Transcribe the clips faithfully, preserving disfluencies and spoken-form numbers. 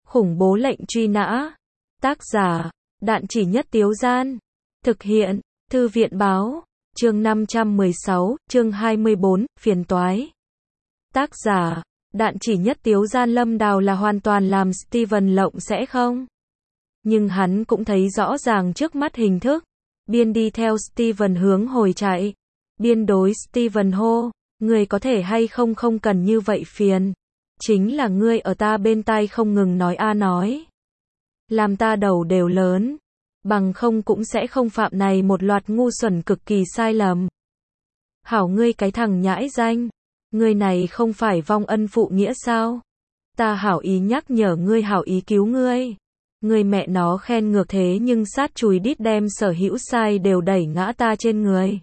Khủng bố lệnh truy nã. Tác giả, Đạn Chỉ Nhất Tiếu Gian. Thực hiện, Thư viện Báo. Chương năm trăm mười sáu, chương hai mươi bốn, phiền toái. Tác giả, Đạn Chỉ Nhất Tiếu Gian. Lâm Đào là hoàn toàn làm Steven lộng sẽ không? Nhưng hắn cũng thấy rõ ràng trước mắt hình thức. Biên đi theo Steven hướng hồi chạy. Biên đối Steven hô, người có thể hay không không cần như vậy phiền. Chính là ngươi ở ta bên tai không ngừng nói a nói. Làm ta đầu đều lớn. Bằng không cũng sẽ không phạm này một loạt ngu xuẩn cực kỳ sai lầm. Hảo ngươi cái thằng nhãi danh. Ngươi này không phải vong ân phụ nghĩa sao? Ta hảo ý nhắc nhở ngươi, hảo ý cứu ngươi. Ngươi mẹ nó khen ngược thế nhưng sát chùi đít đem sở hữu sai đều đẩy ngã ta trên người.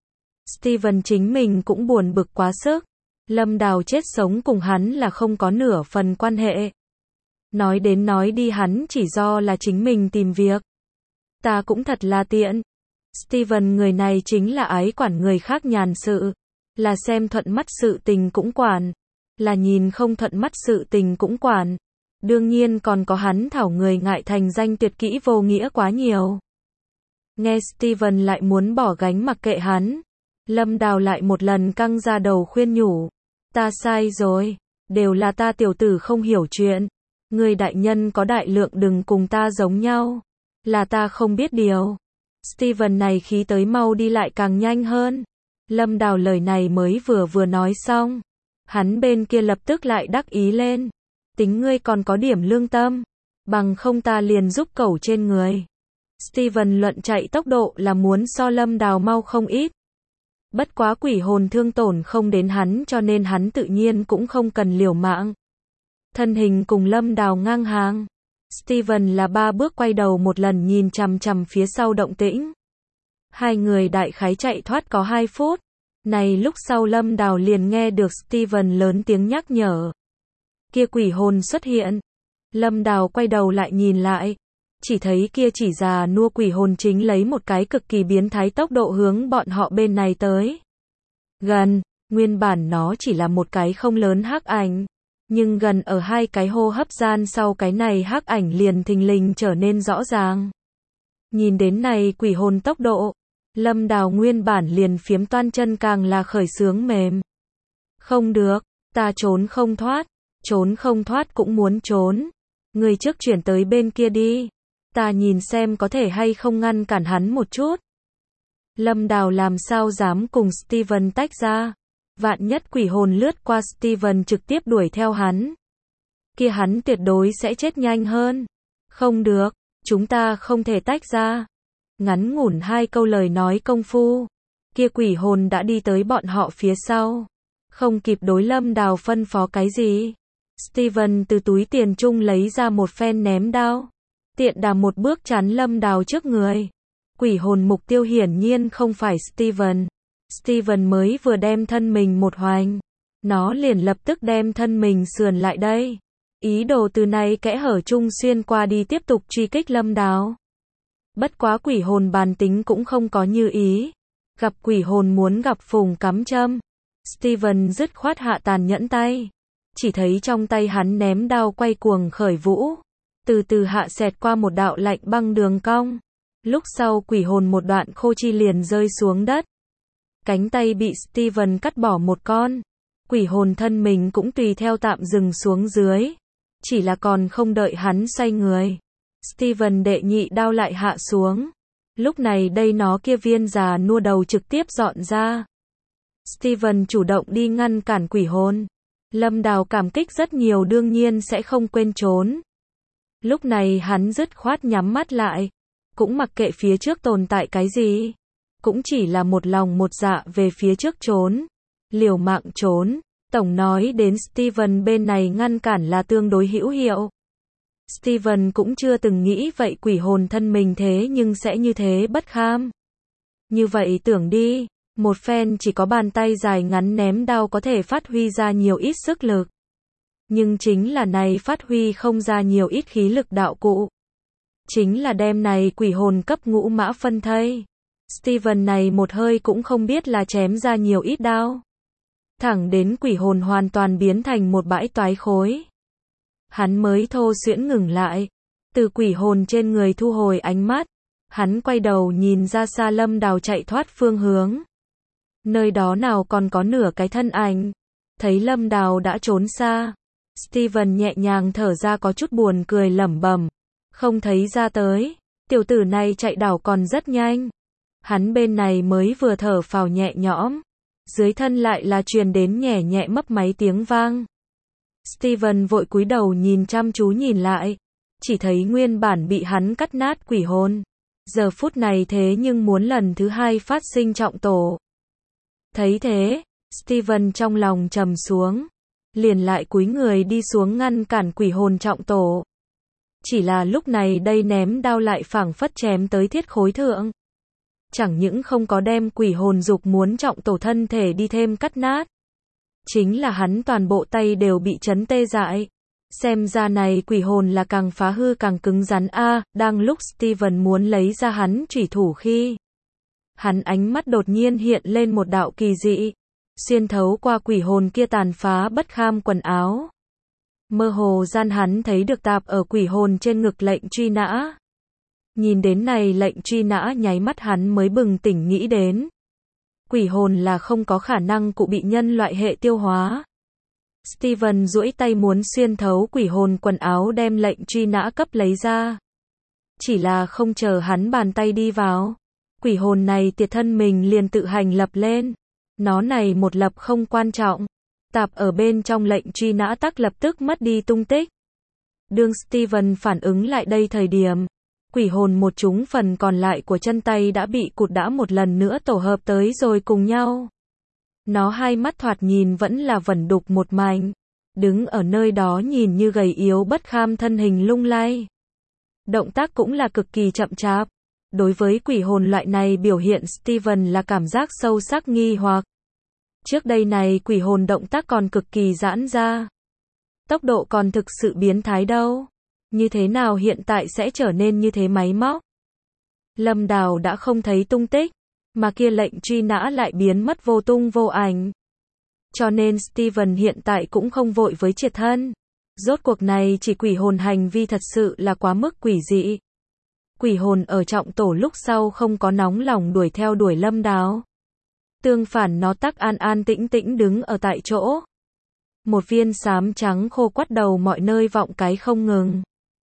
Steven chính mình cũng buồn bực quá sức. Lâm Đào chết sống cùng hắn là không có nửa phần quan hệ. Nói đến nói đi hắn chỉ do là chính mình tìm việc. Ta cũng thật là tiện. Steven người này chính là ái quản người khác nhàn sự. Là xem thuận mắt sự tình cũng quản. Là nhìn không thuận mắt sự tình cũng quản. Đương nhiên còn có hắn thảo người ngại thành danh tuyệt kỹ vô nghĩa quá nhiều. Nghe Steven lại muốn bỏ gánh mặc kệ hắn. Lâm Đào lại một lần căng ra đầu khuyên nhủ. Ta sai rồi. Đều là ta tiểu tử không hiểu chuyện. Người đại nhân có đại lượng đừng cùng ta giống nhau. Là ta không biết điều. Steven này khí tới mau đi lại càng nhanh hơn. Lâm Đào lời này mới vừa vừa nói xong. Hắn bên kia lập tức lại đắc ý lên. Tính ngươi còn có điểm lương tâm. Bằng không ta liền giúp cẩu trên người. Steven luận chạy tốc độ là muốn so Lâm Đào mau không ít. Bất quá quỷ hồn thương tổn không đến hắn cho nên hắn tự nhiên cũng không cần liều mạng. Thân hình cùng Lâm Đào ngang hàng. Steven là ba bước quay đầu một lần nhìn chằm chằm phía sau động tĩnh. Hai người đại khái chạy thoát có hai phút. Này lúc sau Lâm Đào liền nghe được Steven lớn tiếng nhắc nhở. Kia quỷ hồn xuất hiện. Lâm Đào quay đầu lại nhìn lại. Chỉ thấy kia chỉ già nua quỷ hồn chính lấy một cái cực kỳ biến thái tốc độ hướng bọn họ bên này tới. Gần, nguyên bản nó chỉ là một cái không lớn hắc ảnh. Nhưng gần ở hai cái hô hấp gian sau cái này hắc ảnh liền thình lình trở nên rõ ràng. Nhìn đến này quỷ hồn tốc độ. Lâm Đào nguyên bản liền phiếm toan chân càng là khởi sướng mềm. Không được, ta trốn không thoát. Trốn không thoát cũng muốn trốn. Người trước chuyển tới bên kia đi. Ta nhìn xem có thể hay không ngăn cản hắn một chút. Lâm Đào làm sao dám cùng Steven tách ra. Vạn nhất quỷ hồn lướt qua Steven trực tiếp đuổi theo hắn. Kia hắn tuyệt đối sẽ chết nhanh hơn. Không được, chúng ta không thể tách ra. Ngắn ngủn hai câu lời nói công phu. Kia quỷ hồn đã đi tới bọn họ phía sau. Không kịp đối Lâm Đào phân phó cái gì. Steven từ túi tiền chung lấy ra một phen ném đao. Tiện đà một bước chắn Lâm Đào trước người. Quỷ hồn mục tiêu hiển nhiên không phải Steven. Steven mới vừa đem thân mình một hoành. Nó liền lập tức đem thân mình sườn lại đây. Ý đồ từ này kẽ hở chung xuyên qua đi tiếp tục truy kích Lâm Đào. Bất quá quỷ hồn bản tính cũng không có như ý. Gặp quỷ hồn muốn gặp phùng cắm châm. Steven dứt khoát hạ tàn nhẫn tay. Chỉ thấy trong tay hắn ném đao quay cuồng khởi vũ. Từ từ hạ xẹt qua một đạo lạnh băng đường cong. Lúc sau quỷ hồn một đoạn khô chi liền rơi xuống đất. Cánh tay bị Steven cắt bỏ một con. Quỷ hồn thân mình cũng tùy theo tạm dừng xuống dưới. Chỉ là còn không đợi hắn xoay người. Steven đệ nhị đao lại hạ xuống. Lúc này đây nó kia viên già nua đầu trực tiếp dọn ra. Steven chủ động đi ngăn cản quỷ hồn. Lâm Đào cảm kích rất nhiều đương nhiên sẽ không quên trốn. Lúc này hắn dứt khoát nhắm mắt lại. Cũng mặc kệ phía trước tồn tại cái gì. Cũng chỉ là một lòng một dạ về phía trước trốn. Liều mạng trốn. Tổng nói đến Steven bên này ngăn cản là tương đối hữu hiệu. Steven cũng chưa từng nghĩ vậy quỷ hồn thân mình thế nhưng sẽ như thế bất kham. Như vậy tưởng đi. Một phen chỉ có bàn tay dài ngắn ném đao có thể phát huy ra nhiều ít sức lực. Nhưng chính là này phát huy không ra nhiều ít khí lực đạo cụ. Chính là đem này quỷ hồn cấp ngũ mã phân thây. Steven này một hơi cũng không biết là chém ra nhiều ít đao. Thẳng đến quỷ hồn hoàn toàn biến thành một bãi toái khối. hắn mới thô xuyễn ngừng lại. Từ quỷ hồn trên người thu hồi ánh mắt, hắn quay đầu nhìn ra xa Lâm Đào chạy thoát phương hướng. Nơi đó nào còn có nửa cái thân ảnh. Thấy Lâm Đào đã trốn xa, Steven nhẹ nhàng thở ra có chút buồn cười lẩm bẩm. Không thấy ra tới, tiểu tử này chạy đảo còn rất nhanh. Hắn bên này mới vừa thở phào nhẹ nhõm, dưới thân lại là truyền đến nhẹ nhẹ mấp máy tiếng vang. Steven vội cúi đầu nhìn chăm chú nhìn lại, chỉ thấy nguyên bản bị hắn cắt nát quỷ hồn, giờ phút này thế nhưng muốn lần thứ hai phát sinh trọng tổ. Thấy thế, Steven trong lòng trầm xuống, liền lại cúi người đi xuống ngăn cản quỷ hồn trọng tổ. Chỉ là lúc này đây ném đao lại phảng phất chém tới thiết khối thượng. Chẳng những không có đem quỷ hồn dục muốn trọng tổ thân thể đi thêm cắt nát. Chính là hắn toàn bộ tay đều bị chấn tê dại. Xem ra này quỷ hồn là càng phá hư càng cứng rắn a. À, đang lúc Steven muốn lấy ra hắn chủy thủ khi, hắn ánh mắt đột nhiên hiện lên một đạo kỳ dị, xuyên thấu qua quỷ hồn kia tàn phá bất kham quần áo. Mơ hồ gian hắn thấy được tạp ở quỷ hồn trên ngực lệnh truy nã. Nhìn đến này lệnh truy nã nháy mắt hắn mới bừng tỉnh nghĩ đến. Quỷ hồn là không có khả năng cụ bị nhân loại hệ tiêu hóa. Steven duỗi tay muốn xuyên thấu quỷ hồn quần áo đem lệnh truy nã cấp lấy ra. Chỉ là không chờ hắn bàn tay đi vào, quỷ hồn này tiệt thân mình liền tự hành lập lên. Nó này một lập không quan trọng, tạp ở bên trong lệnh truy nã tắc lập tức mất đi tung tích. Đương Steven phản ứng lại đây thời điểm, quỷ hồn một chúng phần còn lại của chân tay đã bị cụt đã một lần nữa tổ hợp tới rồi cùng nhau. Nó hai mắt thoạt nhìn vẫn là vẩn đục một mảnh, đứng ở nơi đó nhìn như gầy yếu bất kham thân hình lung lay. Động tác cũng là cực kỳ chậm chạp. Đối với quỷ hồn loại này biểu hiện Steven là cảm giác sâu sắc nghi hoặc. Trước đây này quỷ hồn động tác còn cực kỳ giãn ra. Tốc độ còn thực sự biến thái đâu. Như thế nào hiện tại sẽ trở nên như thế máy móc? Lâm Đào đã không thấy tung tích, mà kia lệnh truy nã lại biến mất vô tung vô ảnh. Cho nên Steven hiện tại cũng không vội với triệt thân. Rốt cuộc này chỉ quỷ hồn hành vi thật sự là quá mức quỷ dị. Quỷ hồn ở trọng tổ lúc sau không có nóng lòng đuổi theo đuổi Lâm Đào. Tương phản nó tắc an an tĩnh tĩnh đứng ở tại chỗ. Một viên xám trắng khô quắt đầu mọi nơi vọng cái không ngừng.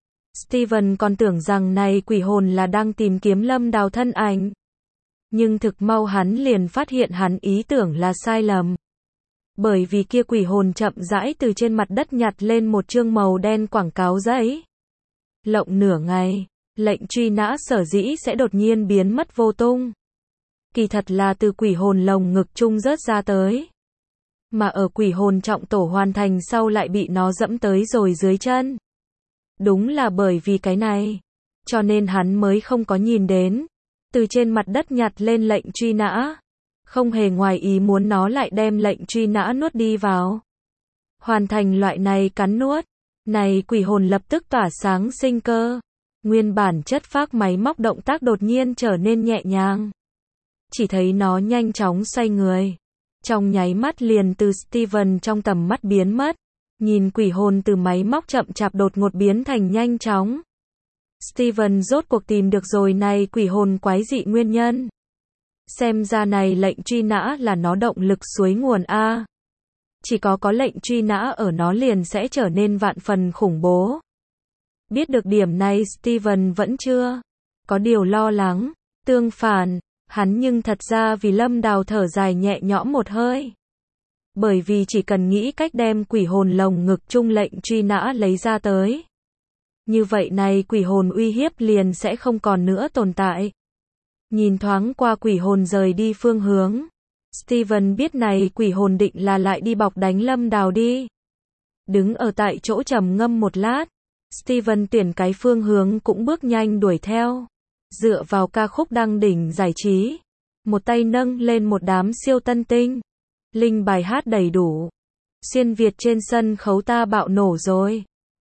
Steven còn tưởng rằng này quỷ hồn là đang tìm kiếm Lâm Đào thân ảnh. Nhưng thực mau hắn liền phát hiện hắn ý tưởng là sai lầm. Bởi vì kia quỷ hồn chậm rãi từ trên mặt đất nhặt lên một chương màu đen quảng cáo giấy. Lộng nửa ngày, lệnh truy nã sở dĩ sẽ đột nhiên biến mất vô tung. Kỳ thật là từ quỷ hồn lồng ngực chung rớt ra tới. Mà ở quỷ hồn trọng tổ hoàn thành sau lại bị nó dẫm tới rồi dưới chân. Đúng là bởi vì cái này, cho nên hắn mới không có nhìn đến. Từ trên mặt đất nhặt lên lệnh truy nã. Không hề ngoài ý muốn nó lại đem lệnh truy nã nuốt đi vào. Hoàn thành loại này cắn nuốt. Này quỷ hồn lập tức tỏa sáng sinh cơ. Nguyên bản chất phác máy móc động tác đột nhiên trở nên nhẹ nhàng. Chỉ thấy nó nhanh chóng xoay người. Trong nháy mắt liền từ Steven trong tầm mắt biến mất. Nhìn quỷ hồn từ máy móc chậm chạp đột ngột biến thành nhanh chóng. Steven rốt cuộc tìm được rồi này quỷ hồn quái dị nguyên nhân. Xem ra này lệnh truy nã là nó động lực suối nguồn A. Chỉ có có lệnh truy nã ở nó liền sẽ trở nên vạn phần khủng bố. Biết được điểm này Steven vẫn chưa có điều lo lắng. Tương phản, hắn nhưng thật ra vì Lâm Đào thở dài nhẹ nhõm một hơi. Bởi vì chỉ cần nghĩ cách đem quỷ hồn lồng ngực chung lệnh truy nã lấy ra tới. Như vậy này quỷ hồn uy hiếp liền sẽ không còn nữa tồn tại. Nhìn thoáng qua quỷ hồn rời đi phương hướng. Steven biết này quỷ hồn định là lại đi bọc đánh Lâm Đào đi. Đứng ở tại chỗ trầm ngâm một lát. Steven tuyển cái phương hướng cũng bước nhanh đuổi theo. Dựa vào ca khúc đăng đỉnh giải trí. Một tay nâng lên một đám siêu tân tinh. Linh bài hát đầy đủ. Xuyên Việt trên sân khấu ta bạo nổ rồi.